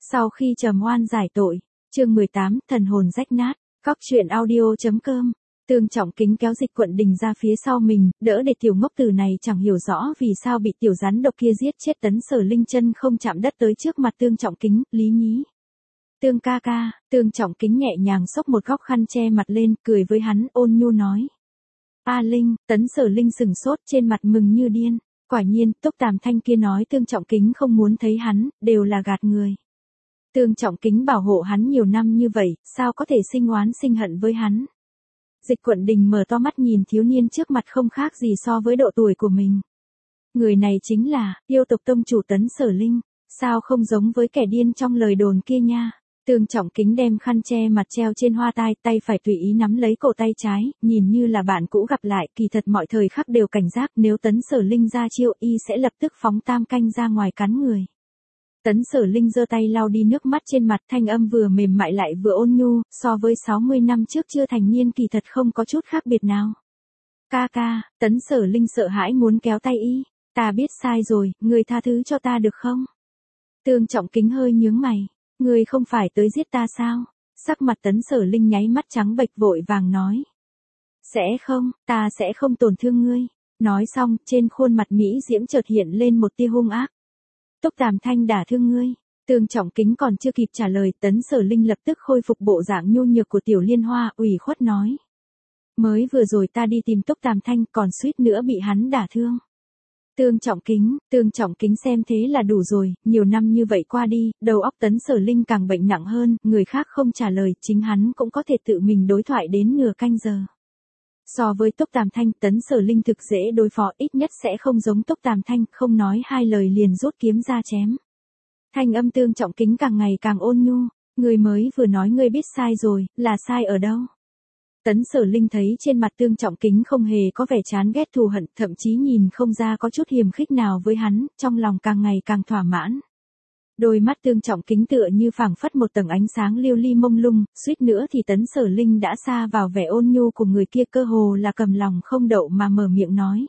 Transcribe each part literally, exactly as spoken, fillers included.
Sau khi trầm oan giải tội, chương mười tám, thần hồn rách nát, Cóc truyện audio.com. Tương Trọng Kính kéo Dịch Quận Đình ra phía sau mình, đỡ để tiểu ngốc tử này chẳng hiểu rõ vì sao bị tiểu rắn độc kia giết chết. Tấn Sở Linh chân không chạm đất tới trước mặt Tương Trọng Kính, Lý nhí. Tương ca ca, Tương Trọng Kính nhẹ nhàng xốc một góc khăn che mặt lên, cười với hắn, ôn nhu nói. A Linh, Tấn Sở Linh sừng sốt, trên mặt mừng như điên. Quả nhiên, Túc Tàm Thanh kia nói Tương Trọng Kính không muốn thấy hắn, đều là gạt người. Tương Trọng Kính bảo hộ hắn nhiều năm như vậy, sao có thể sinh oán sinh hận với hắn. Dịch Quận Đình mở to mắt nhìn thiếu niên trước mặt không khác gì so với độ tuổi của mình. Người này chính là, yêu tộc tông chủ Tấn Sở Linh, sao không giống với kẻ điên trong lời đồn kia nha. Tương Trọng Kính đem khăn che mặt treo trên hoa tai, tay phải tùy ý nắm lấy cổ tay trái, nhìn như là bạn cũ gặp lại, kỳ thật mọi thời khắc đều cảnh giác, nếu Tấn Sở Linh ra chiêu y sẽ lập tức phóng tam canh ra ngoài cắn người. Tấn Sở Linh giơ tay lau đi nước mắt trên mặt, thanh âm vừa mềm mại lại vừa ôn nhu, so với sáu mươi năm trước chưa thành niên kỳ thật không có chút khác biệt nào. Ca ca, Tấn Sở Linh sợ hãi muốn kéo tay y, ta biết sai rồi, người tha thứ cho ta được không? Tương Trọng Kính hơi nhướng mày, người không phải tới giết ta sao? Sắc mặt Tấn Sở Linh nháy mắt trắng bệch vội vàng nói. Sẽ không, ta sẽ không tổn thương ngươi. Nói xong, trên khuôn mặt Mỹ diễm chợt hiện lên một tia hung ác. Túc Tàm Thanh đả thương ngươi. Tương Trọng Kính còn chưa kịp trả lời, Tấn Sở Linh lập tức khôi phục bộ dạng nhu nhược của tiểu liên hoa, ủy khuất nói. Mới vừa rồi ta đi tìm Túc Tàm Thanh còn suýt nữa bị hắn đả thương. Tương Trọng Kính, Tương Trọng Kính xem thế là đủ rồi, nhiều năm như vậy qua đi, đầu óc Tấn Sở Linh càng bệnh nặng hơn, người khác không trả lời, chính hắn cũng có thể tự mình đối thoại đến nửa canh giờ. So với Túc Tàm Thanh, Tấn Sở Linh thực dễ đối phó, ít nhất sẽ không giống Túc Tàm Thanh, không nói hai lời liền rút kiếm ra chém. Thanh âm Tương Trọng Kính càng ngày càng ôn nhu, người mới vừa nói ngươi biết sai rồi, là sai ở đâu? Tấn Sở Linh thấy trên mặt Tương Trọng Kính không hề có vẻ chán ghét thù hận, thậm chí nhìn không ra có chút hiềm khích nào với hắn, trong lòng càng ngày càng thỏa mãn. Đôi mắt Tương Trọng Kính tựa như phảng phất một tầng ánh sáng lưu ly mông lung, suýt nữa thì Tấn Sở Linh đã xa vào vẻ ôn nhu của người kia, cơ hồ là cầm lòng không đậu mà mở miệng nói.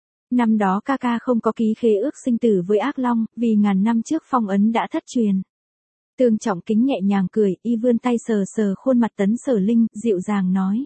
Năm đó ca ca không có ký khế ước sinh tử với ác long, vì ngàn năm trước phong ấn đã thất truyền. Tương Trọng Kính nhẹ nhàng cười, y vươn tay sờ sờ khuôn mặt Tấn Sở Linh, dịu dàng nói.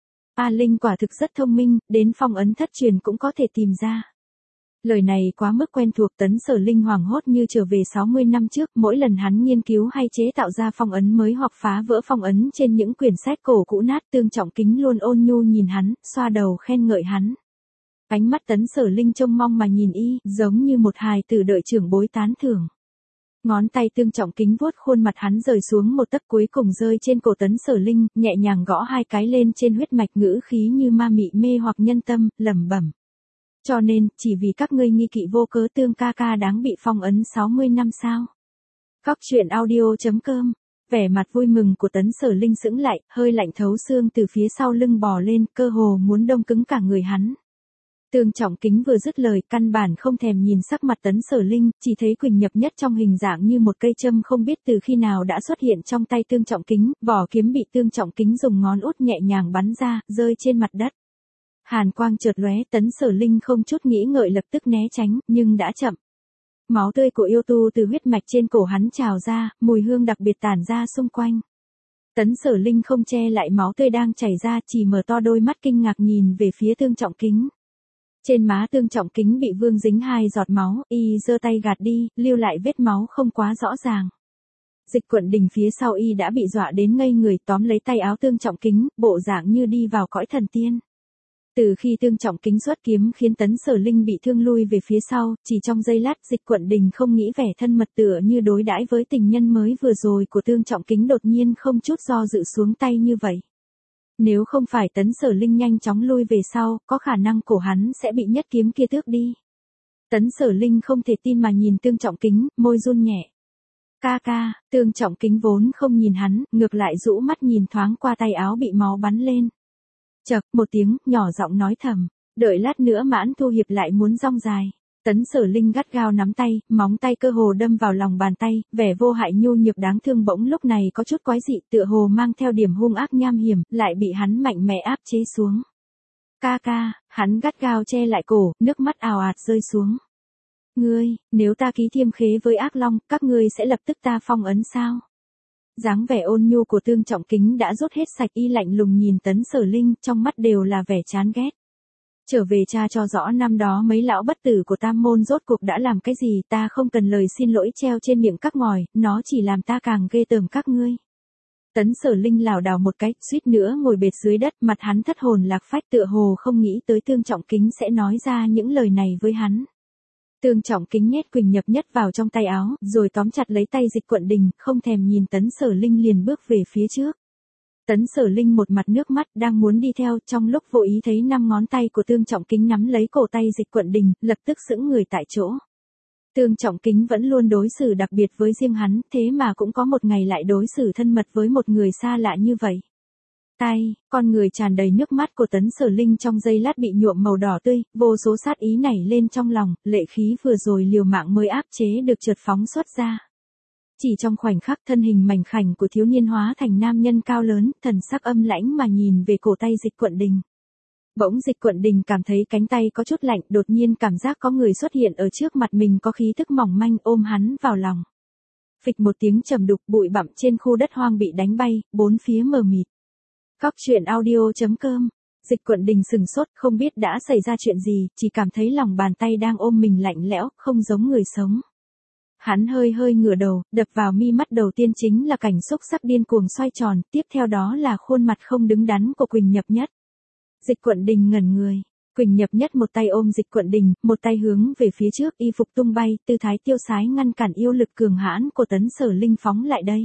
A Linh quả thực rất thông minh, đến phong ấn thất truyền cũng có thể tìm ra. Lời này quá mức quen thuộc, Tấn Sở Linh hoảng hốt như trở về sáu mươi năm trước, mỗi lần hắn nghiên cứu hay chế tạo ra phong ấn mới hoặc phá vỡ phong ấn trên những quyển sách cổ cũ nát, Tương Trọng Kính luôn ôn nhu nhìn hắn, xoa đầu khen ngợi hắn. Ánh mắt Tấn Sở Linh trông mong mà nhìn y, giống như một hài tử đợi trưởng bối tán thưởng. Ngón tay Tương Trọng Kính vuốt khuôn mặt hắn rời xuống một tấc, cuối cùng rơi trên cổ Tấn Sở Linh, nhẹ nhàng gõ hai cái lên trên huyết mạch, ngữ khí như ma mị mê hoặc nhân tâm, lẩm bẩm. Cho nên, chỉ vì các ngươi nghi kỵ vô cớ Tương ca ca đáng bị phong ấn sáu mươi năm sao? Cóc truyện audio.com. Vẻ mặt vui mừng của Tấn Sở Linh sững lại, hơi lạnh thấu xương từ phía sau lưng bò lên, cơ hồ muốn đông cứng cả người hắn. Tương Trọng Kính vừa dứt lời, căn bản không thèm nhìn sắc mặt Tấn Sở Linh, chỉ thấy Quỳnh nhập nhất trong hình dạng như một cây châm không biết từ khi nào đã xuất hiện trong tay Tương Trọng Kính, vỏ kiếm bị Tương Trọng Kính dùng ngón út nhẹ nhàng bắn ra, rơi trên mặt đất. Hàn quang chợt lóe, Tấn Sở Linh không chút nghĩ ngợi lập tức né tránh, nhưng đã chậm. Máu tươi của yêu tu từ huyết mạch trên cổ hắn trào ra, mùi hương đặc biệt tản ra xung quanh. Tấn Sở Linh không che lại máu tươi đang chảy ra, chỉ mở to đôi mắt kinh ngạc nhìn về phía Tương Trọng Kính. Trên má Tương Trọng Kính bị vương dính hai giọt máu, y giơ tay gạt đi, lưu lại vết máu không quá rõ ràng. Dịch Quận Đình phía sau y đã bị dọa đến ngây người, tóm lấy tay áo Tương Trọng Kính, bộ dạng như đi vào cõi thần tiên. Từ khi Tương Trọng Kính xuất kiếm khiến Tấn Sở Linh bị thương lui về phía sau, chỉ trong giây lát Dịch Quận Đình không nghĩ vẻ thân mật tựa như đối đãi với tình nhân mới vừa rồi của Tương Trọng Kính đột nhiên không chút do dự xuống tay như vậy. Nếu không phải Tấn Sở Linh nhanh chóng lui về sau, có khả năng cổ hắn sẽ bị nhất kiếm kia tước đi. Tấn Sở Linh không thể tin mà nhìn Tương Trọng Kính, môi run nhẹ. Ca ca, Tương Trọng Kính vốn không nhìn hắn, ngược lại rũ mắt nhìn thoáng qua tay áo bị máu bắn lên. Chậc, một tiếng, nhỏ giọng nói thầm, đợi lát nữa Mãn Thu Hiệp lại muốn rong dài. Tấn Sở Linh gắt gao nắm tay, móng tay cơ hồ đâm vào lòng bàn tay, vẻ vô hại nhu nhược đáng thương bỗng lúc này có chút quái dị, tựa hồ mang theo điểm hung ác nham hiểm, lại bị hắn mạnh mẽ áp chế xuống. Ca ca, hắn gắt gao che lại cổ, nước mắt ào ạt rơi xuống. Ngươi, nếu ta ký thiêm khế với ác long, các ngươi sẽ lập tức ta phong ấn sao? Dáng vẻ ôn nhu của Tương Trọng Kính đã rút hết sạch, y lạnh lùng nhìn Tấn Sở Linh, trong mắt đều là vẻ chán ghét. Trở về tra cho rõ năm đó mấy lão bất tử của Tam Môn rốt cuộc đã làm cái gì, ta không cần lời xin lỗi treo trên miệng các ngòi, nó chỉ làm ta càng ghê tởm các ngươi. Tấn Sở Linh lảo đảo một cái, suýt nữa ngồi bệt dưới đất, mặt hắn thất hồn lạc phách, tựa hồ không nghĩ tới Tương Trọng Kính sẽ nói ra những lời này với hắn. Tương Trọng Kính nhét Quỳnh Nhập Nhất vào trong tay áo, rồi tóm chặt lấy tay Dịch Quận Đình, không thèm nhìn Tấn Sở Linh liền bước về phía trước. Tấn Sở Linh một mặt nước mắt đang muốn đi theo, trong lúc vô ý thấy năm ngón tay của Tương Trọng Kính nắm lấy cổ tay Dịch Quận Đình, lập tức sững người tại chỗ. Tương Trọng Kính vẫn luôn đối xử đặc biệt với riêng hắn, thế mà cũng có một ngày lại đối xử thân mật với một người xa lạ như vậy. Tay, con người tràn đầy nước mắt của Tấn Sở Linh trong giây lát bị nhuộm màu đỏ tươi, vô số sát ý nảy lên trong lòng, lệ khí vừa rồi liều mạng mới áp chế được chợt phóng xuất ra. Chỉ trong khoảnh khắc thân hình mảnh khảnh của thiếu niên hóa thành nam nhân cao lớn, thần sắc âm lãnh mà nhìn về cổ tay Dịch Quận Đình. Bỗng Dịch Quận Đình cảm thấy cánh tay có chút lạnh, đột nhiên cảm giác có người xuất hiện ở trước mặt mình có khí thức mỏng manh ôm hắn vào lòng. Phịch một tiếng trầm đục, bụi bặm trên khu đất hoang bị đánh bay, bốn phía mờ mịt. Cóc truyện audio chấm com. Dịch Quận Đình sừng sốt, không biết đã xảy ra chuyện gì, chỉ cảm thấy lòng bàn tay đang ôm mình lạnh lẽo, không giống người sống. Hắn hơi hơi ngửa đầu, đập vào mi mắt đầu tiên chính là cảnh xúc sắc điên cuồng xoay tròn, tiếp theo đó là khuôn mặt không đứng đắn của Quỳnh Nhập Nhất. Dịch Quận Đình ngẩn người, Quỳnh Nhập Nhất một tay ôm Dịch Quận Đình, một tay hướng về phía trước, y phục tung bay, tư thái tiêu sái ngăn cản yêu lực cường hãn của Tấn Sở Linh phóng lại đây.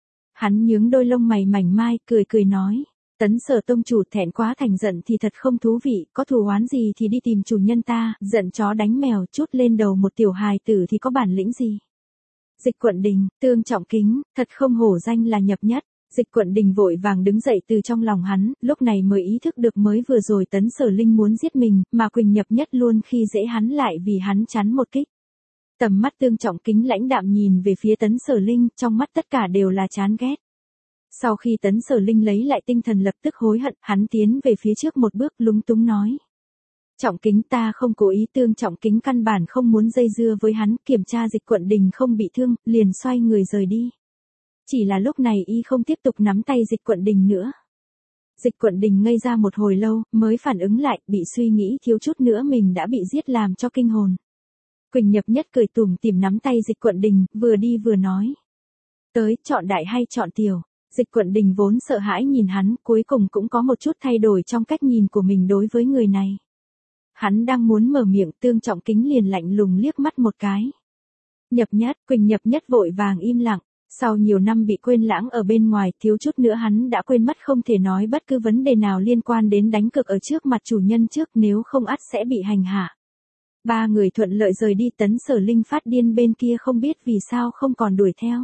Hắn nhướng đôi lông mày mảnh mai, cười cười nói, Tấn Sở tông chủ, thẹn quá thành giận thì thật không thú vị, có thù oán gì thì đi tìm chủ nhân ta, giận chó đánh mèo, chút lên đầu một tiểu hài tử thì có bản lĩnh gì. Dịch Quận Đình, Tương Trọng Kính, thật không hổ danh là Nhập Nhất. Dịch Quận Đình vội vàng đứng dậy từ trong lòng hắn, lúc này mới ý thức được mới vừa rồi Tấn Sở Linh muốn giết mình, mà Quỳnh Nhập Nhất luôn khi dễ hắn lại vì hắn chắn một kích. Tầm mắt Tương Trọng Kính lãnh đạm nhìn về phía Tấn Sở Linh, trong mắt tất cả đều là chán ghét. Sau khi Tấn Sở Linh lấy lại tinh thần lập tức hối hận, hắn tiến về phía trước một bước lúng túng nói. Trọng Kính, ta không cố ý. Tương Trọng Kính căn bản không muốn dây dưa với hắn, kiểm tra Dịch Quận Đình không bị thương, liền xoay người rời đi. Chỉ là lúc này y không tiếp tục nắm tay Dịch Quận Đình nữa. Dịch Quận Đình ngây ra một hồi lâu, mới phản ứng lại, bị suy nghĩ thiếu chút nữa mình đã bị giết làm cho kinh hồn. Quỳnh Nhập Nhất cười tủm tỉm nắm tay Dịch Quận Đình, vừa đi vừa nói. Tới, chọn đại hay chọn tiểu. Dịch Quận Đình vốn sợ hãi nhìn hắn, cuối cùng cũng có một chút thay đổi trong cách nhìn của mình đối với người này. Hắn đang muốn mở miệng, Tương Trọng Kính liền lạnh lùng liếc mắt một cái. Nhập Nhất, Quỳnh Nhập Nhất vội vàng im lặng. Sau nhiều năm bị quên lãng ở bên ngoài, thiếu chút nữa hắn đã quên mất không thể nói bất cứ vấn đề nào liên quan đến đánh cược ở trước mặt chủ nhân trước, nếu không ắt sẽ bị hành hạ. Ba người thuận lợi rời đi, Tấn Sở Linh phát điên bên kia không biết vì sao không còn đuổi theo.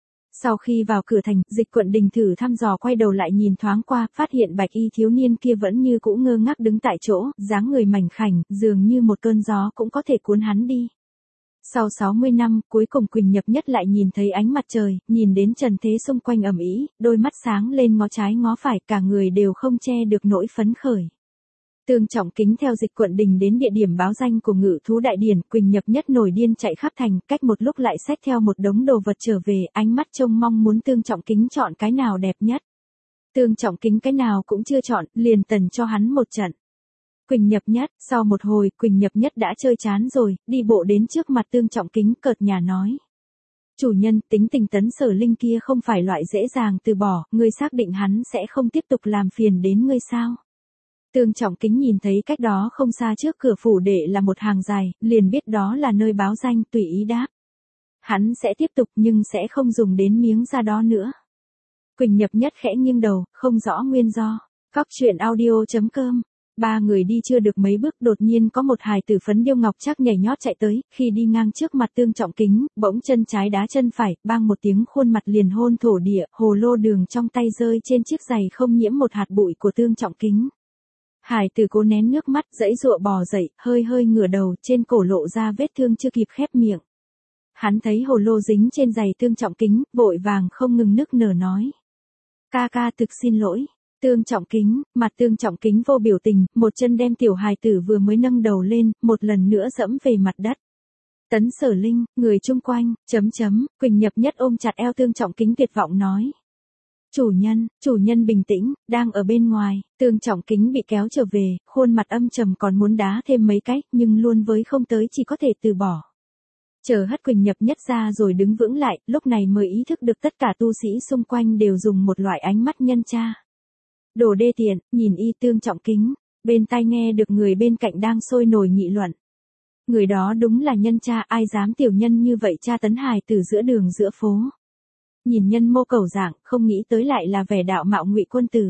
Sau khi vào cửa thành, Dịch Quận Đình thử thăm dò quay đầu lại nhìn thoáng qua, phát hiện bạch y thiếu niên kia vẫn như cũ ngơ ngác đứng tại chỗ, dáng người mảnh khảnh, dường như một cơn gió cũng có thể cuốn hắn đi. Sau sáu mươi năm, cuối cùng Quỳnh Nhập Nhất lại nhìn thấy ánh mặt trời, nhìn đến trần thế xung quanh ầm ĩ, đôi mắt sáng lên ngó trái ngó phải, cả người đều không che được nỗi phấn khởi. Tương Trọng Kính theo Dịch Quận Đình đến địa điểm báo danh của Ngự thú đại điển, Quỳnh Nhập Nhất nổi điên chạy khắp thành, cách một lúc lại xách theo một đống đồ vật trở về, ánh mắt trông mong muốn Tương Trọng Kính chọn cái nào đẹp nhất. Tương Trọng Kính cái nào cũng chưa chọn, liền tần cho hắn một trận. Quỳnh Nhập Nhất, sau một hồi, Quỳnh Nhập Nhất đã chơi chán rồi, đi bộ đến trước mặt Tương Trọng Kính cợt nhả nói. Chủ nhân, tính tình Tấn Sở Linh kia không phải loại dễ dàng từ bỏ, ngươi xác định hắn sẽ không tiếp tục làm phiền đến ngươi sao? Tương Trọng Kính nhìn thấy cách đó không xa trước cửa phủ đệ là một hàng dài, liền biết đó là nơi báo danh, tùy ý đáp. Hắn sẽ tiếp tục nhưng sẽ không dùng đến miếng da đó nữa. Quỳnh Nhập Nhất khẽ nghiêng đầu, không rõ nguyên do. Cóc truyện audio chấm com. Ba người đi chưa được mấy bước, đột nhiên có một hài tử phấn điêu ngọc trác nhảy nhót chạy tới, khi đi ngang trước mặt Tương Trọng Kính, bỗng chân trái đá chân phải, bang một tiếng khuôn mặt liền hôn thổ địa, hồ lô đường trong tay rơi trên chiếc giày không nhiễm một hạt bụi của Tương Trọng Kính. Hải tử cố nén nước mắt, dãy dụa bò dậy, hơi hơi ngửa đầu, trên cổ lộ ra vết thương chưa kịp khép miệng. Hắn thấy hồ lô dính trên giày Tương Trọng Kính, vội vàng không ngừng nức nở nói. Ca ca thực xin lỗi. Tương Trọng Kính, mặt Tương Trọng Kính vô biểu tình, một chân đem tiểu hài tử vừa mới nâng đầu lên, một lần nữa dẫm về mặt đất. Tấn Sở Linh, người chung quanh, chấm chấm, Quỳnh Nhập Nhất ôm chặt eo Tương Trọng Kính tuyệt vọng nói. Chủ nhân, chủ nhân bình tĩnh, đang ở bên ngoài, Tương Trọng Kính bị kéo trở về, khuôn mặt âm trầm còn muốn đá thêm mấy cái, nhưng luôn với không tới chỉ có thể từ bỏ. Chờ hất Quỳnh Nhập Nhất ra rồi đứng vững lại, lúc này mới ý thức được tất cả tu sĩ xung quanh đều dùng một loại ánh mắt nhân tra. Đồ đê tiện, nhìn y Tương Trọng Kính, bên tai nghe được người bên cạnh đang sôi nổi nghị luận. Người đó đúng là nhân cha, ai dám tiểu nhân như vậy tra tấn hài từ giữa đường giữa phố. Nhìn nhân mô cầu dạng, không nghĩ tới lại là vẻ đạo mạo Ngụy quân tử.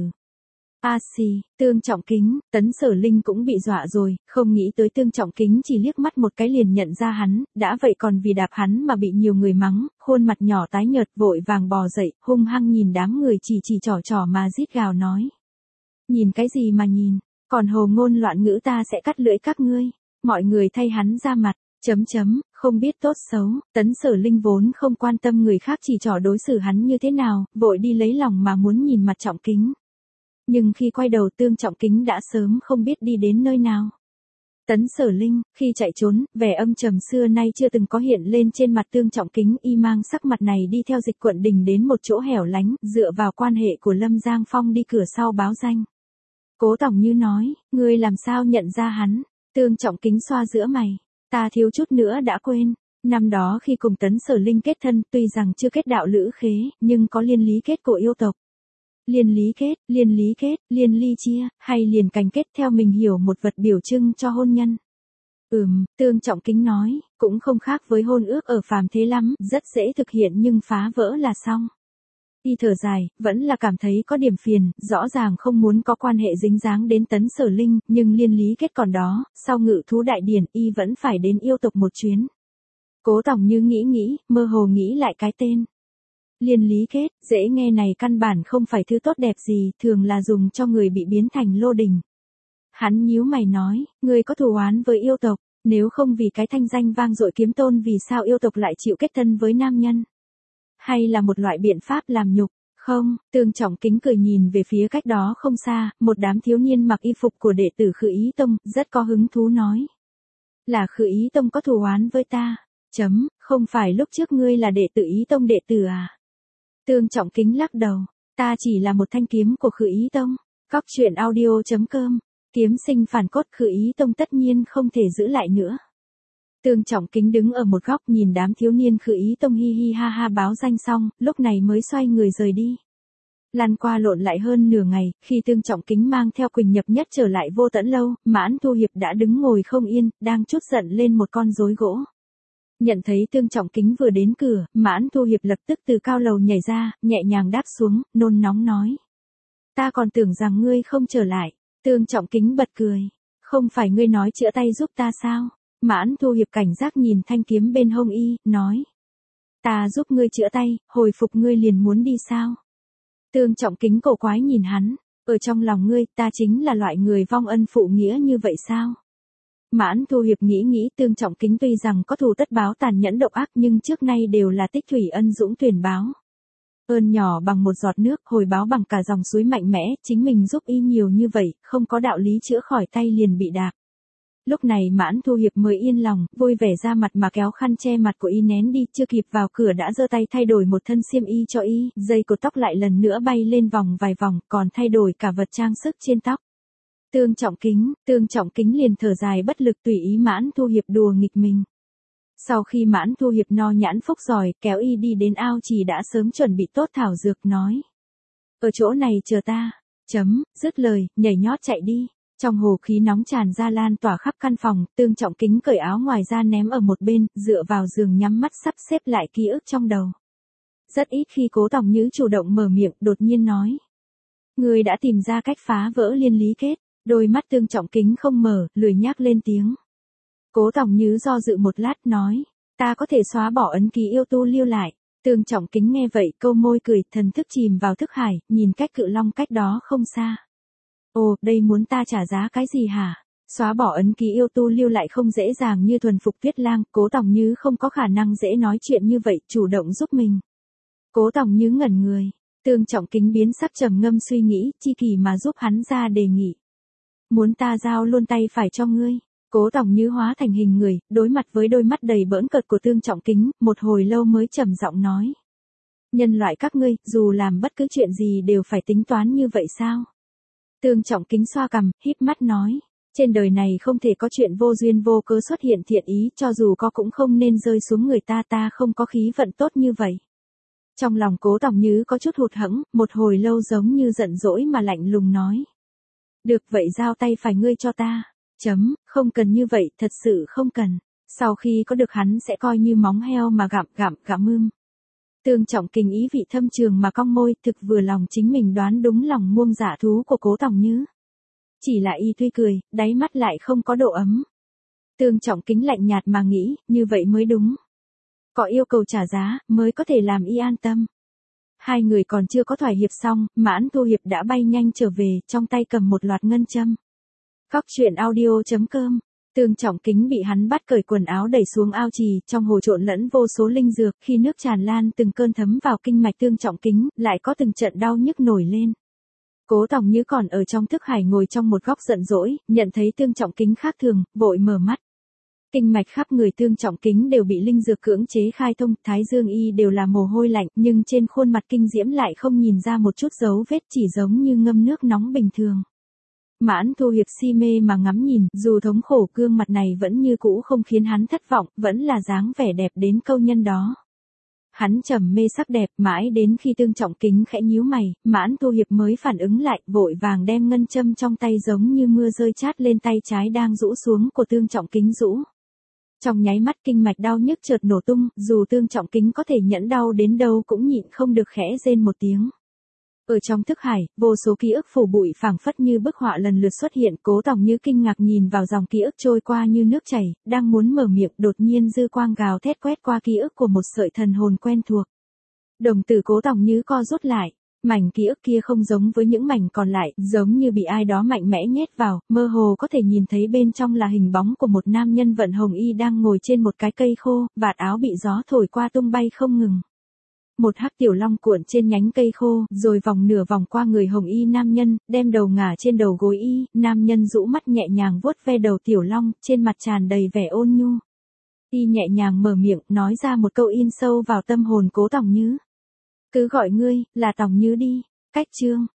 A xì, Tương Trọng Kính, Tấn Sở Linh cũng bị dọa rồi, không nghĩ tới Tương Trọng Kính chỉ liếc mắt một cái liền nhận ra hắn, đã vậy còn vì đạp hắn mà bị nhiều người mắng, khuôn mặt nhỏ tái nhợt vội vàng bò dậy, hung hăng nhìn đám người chỉ chỉ trò trò mà rít gào nói. Nhìn cái gì mà nhìn, còn hồ ngôn loạn ngữ ta sẽ cắt lưỡi các ngươi. Mọi người thay hắn ra mặt, chấm chấm, không biết tốt xấu, Tấn Sở Linh vốn không quan tâm người khác chỉ trò đối xử hắn như thế nào, vội đi lấy lòng mà muốn nhìn mặt Trọng Kính. Nhưng khi quay đầu Tương Trọng Kính đã sớm không biết đi đến nơi nào. Tấn Sở Linh, khi chạy trốn, vẻ âm trầm xưa nay chưa từng có hiện lên trên mặt Tương Trọng Kính, y mang sắc mặt này đi theo Dịch Quận Đình đến một chỗ hẻo lánh, dựa vào quan hệ của Lâm Giang Phong đi cửa sau báo danh. Cố Tổng Như nói, ngươi làm sao nhận ra hắn? Tương Trọng Kính xoa giữa mày, ta thiếu chút nữa đã quên, năm đó khi cùng Tấn Sở Linh kết thân, tuy rằng chưa kết đạo lữ khế, nhưng có liên lý kết của yêu tộc. Liên lý kết, liên lý kết, liên ly chia, hay liền cành kết theo mình hiểu một vật biểu trưng cho hôn nhân. Ừm, Tương Trọng Kính nói, cũng không khác với hôn ước ở phàm thế lắm, rất dễ thực hiện nhưng phá vỡ là xong. Y thở dài, vẫn là cảm thấy có điểm phiền, rõ ràng không muốn có quan hệ dính dáng đến Tấn Sở Linh, nhưng liên lý kết còn đó, sau ngự thú đại điển, y vẫn phải đến yêu tộc một chuyến. Cố Tổng Như nghĩ nghĩ, mơ hồ nghĩ lại cái tên. Liên lý kết, dễ nghe này căn bản không phải thứ tốt đẹp gì, thường là dùng cho người bị biến thành lô đình. Hắn nhíu mày nói, ngươi có thù oán với yêu tộc, nếu không vì cái thanh danh vang dội kiếm tôn vì sao yêu tộc lại chịu kết thân với nam nhân? Hay là một loại biện pháp làm nhục? Không, Tương Trọng Kính cười nhìn về phía cách đó không xa, một đám thiếu niên mặc y phục của đệ tử Khử Ý Tông, rất có hứng thú nói. Là Khử Ý Tông có thù oán với ta? Chấm, không phải lúc trước ngươi là đệ tử Ý Tông đệ tử à? Tương Trọng Kính lắc đầu, ta chỉ là một thanh kiếm của Khử Ý Tông. Cóc truyện audio chấm com, kiếm sinh phản cốt Khử Ý Tông tất nhiên không thể giữ lại nữa. Tương Trọng Kính đứng ở một góc nhìn đám thiếu niên Khử Ý Tông hi hi ha ha báo danh xong, lúc này mới xoay người rời đi. Lăn qua lộn lại hơn nửa ngày, khi Tương Trọng Kính mang theo Quỳnh Nhập Nhất trở lại Vô Tẫn Lâu, Mãn Thu Hiệp đã đứng ngồi không yên, đang trút giận lên một con rối gỗ. Nhận thấy Tương Trọng Kính vừa đến cửa, Mãn Thu Hiệp lập tức từ cao lầu nhảy ra, nhẹ nhàng đáp xuống, nôn nóng nói. Ta còn tưởng rằng ngươi không trở lại. Tương Trọng Kính bật cười. Không phải ngươi nói chữa tay giúp ta sao? Mãn Thu Hiệp cảnh giác nhìn thanh kiếm bên hông y, nói. Ta giúp ngươi chữa tay, hồi phục ngươi liền muốn đi sao? Tương Trọng Kính cổ quái nhìn hắn, ở trong lòng ngươi, ta chính là loại người vong ân phụ nghĩa như vậy sao? Mãn Thu Hiệp nghĩ nghĩ Tương Trọng Kính tuy rằng có thù tất báo tàn nhẫn độc ác nhưng trước nay đều là tích thủy ân dũng tuyển báo. Ơn nhỏ bằng một giọt nước, hồi báo bằng cả dòng suối mạnh mẽ, chính mình giúp y nhiều như vậy, không có đạo lý chữa khỏi tay liền bị đạp. Lúc này Mãn Thu Hiệp mới yên lòng, vui vẻ ra mặt mà kéo khăn che mặt của y nén đi, chưa kịp vào cửa đã giơ tay thay đổi một thân xiêm y cho y, dây cột tóc lại lần nữa bay lên vòng vài vòng, còn thay đổi cả vật trang sức trên tóc. Tương Trọng Kính, Tương Trọng Kính liền thở dài bất lực tùy ý Mãn Thu Hiệp đùa nghịch mình. Sau khi Mãn Thu Hiệp no nhãn phúc giỏi, kéo y đi đến ao chỉ đã sớm chuẩn bị tốt thảo dược nói. Ở chỗ này chờ ta, chấm, dứt lời, nhảy nhót chạy đi. Trong hồ khí nóng tràn ra lan tỏa khắp căn phòng, Tương Trọng Kính cởi áo ngoài ra ném ở một bên, dựa vào giường nhắm mắt sắp xếp lại ký ức trong đầu. Rất ít khi Cố Tổng Như chủ động mở miệng, đột nhiên nói. Người đã tìm ra cách phá vỡ liên lý kết, đôi mắt Tương Trọng Kính không mở, lười nhác lên tiếng. Cố Tổng Như do dự một lát nói, ta có thể xóa bỏ ấn ký yêu tu lưu lại. Tương Trọng Kính nghe vậy câu môi cười, thần thức chìm vào thức hải, nhìn cách cự long cách đó không xa. Ồ, đây muốn ta trả giá cái gì hả? Xóa bỏ ấn ký yêu tu lưu lại không dễ dàng như thuần phục Tuyết Lang, Cố Tổng Như không có khả năng dễ nói chuyện như vậy, chủ động giúp mình. Cố Tổng Như ngẩn người, Tương Trọng Kính biến sắc trầm ngâm suy nghĩ, chi kỳ mà giúp hắn ra đề nghị. Muốn ta giao luôn tay phải cho ngươi. Cố Tòng Như hóa thành hình người, đối mặt với đôi mắt đầy bỡn cợt của Tương Trọng Kính, một hồi lâu mới trầm giọng nói. Nhân loại các ngươi, dù làm bất cứ chuyện gì đều phải tính toán như vậy sao? Tương Trọng Kính xoa cằm, híp mắt nói. Trên đời này không thể có chuyện vô duyên vô cớ xuất hiện thiện ý, cho dù có cũng không nên rơi xuống người ta, ta không có khí vận tốt như vậy. Trong lòng Cố Tòng Như có chút hụt hẫng, một hồi lâu giống như giận dỗi mà lạnh lùng nói. Được vậy giao tay phải ngươi cho ta. Chấm, không cần như vậy, thật sự không cần. Sau khi có được hắn sẽ coi như móng heo mà gặm gặm gặm mưm. Tương Trọng Kính ý vị thâm trường mà cong môi, thực vừa lòng chính mình đoán đúng lòng muông dạ thú của Cố Tòng Như. Chỉ là y tuy cười, đáy mắt lại không có độ ấm. Tương Trọng Kính lạnh nhạt mà nghĩ, như vậy mới đúng. Có yêu cầu trả giá, mới có thể làm y an tâm. Hai người còn chưa có thỏa hiệp xong, Mãn Thu Hiệp đã bay nhanh trở về, trong tay cầm một loạt ngân châm. Góc truyện audio chấm com. Tương Trọng Kính bị hắn bắt cởi quần áo đẩy xuống ao trì, trong hồ trộn lẫn vô số linh dược, khi nước tràn lan từng cơn thấm vào kinh mạch Tương Trọng Kính, lại có từng trận đau nhức nổi lên. Cố Tòng Như còn ở trong thức hải ngồi trong một góc giận dỗi, nhận thấy Tương Trọng Kính khác thường, vội mở mắt. Kinh mạch khắp người Tương Trọng Kính đều bị linh dược cưỡng chế khai thông, thái dương y đều là mồ hôi lạnh, nhưng trên khuôn mặt kinh diễm lại không nhìn ra một chút dấu vết, chỉ giống như ngâm nước nóng bình thường. Mãn Thu Hiệp si mê mà ngắm nhìn, dù thống khổ gương mặt này vẫn như cũ không khiến hắn thất vọng, vẫn là dáng vẻ đẹp đến câu nhân đó. Hắn trầm mê sắc đẹp, mãi đến khi Tương Trọng Kính khẽ nhíu mày, Mãn Thu Hiệp mới phản ứng lại, vội vàng đem ngân châm trong tay giống như mưa rơi chát lên tay trái đang rũ xuống của Tương Trọng Kính rũ. Trong nháy mắt kinh mạch đau nhức chợt nổ tung, dù Tương Trọng Kính có thể nhẫn đau đến đâu cũng nhịn không được khẽ rên một tiếng. Ở trong thức hải, vô số ký ức phủ bụi phảng phất như bức họa lần lượt xuất hiện, Cố Tòng Như kinh ngạc nhìn vào dòng ký ức trôi qua như nước chảy, đang muốn mở miệng, đột nhiên dư quang gào thét quét qua ký ức của một sợi thần hồn quen thuộc. Đồng tử Cố Tòng Như co rút lại, mảnh ký ức kia không giống với những mảnh còn lại, giống như bị ai đó mạnh mẽ nhét vào, mơ hồ có thể nhìn thấy bên trong là hình bóng của một nam nhân vận hồng y đang ngồi trên một cái cây khô, vạt áo bị gió thổi qua tung bay không ngừng. Một hắc tiểu long cuộn trên nhánh cây khô, rồi vòng nửa vòng qua người hồng y nam nhân, đem đầu ngả trên đầu gối y, nam nhân rũ mắt nhẹ nhàng vuốt ve đầu tiểu long, trên mặt tràn đầy vẻ ôn nhu. Y nhẹ nhàng mở miệng, nói ra một câu in sâu vào tâm hồn Cố Tòng Như. Cứ gọi ngươi, là Tòng Như đi. Cách chương.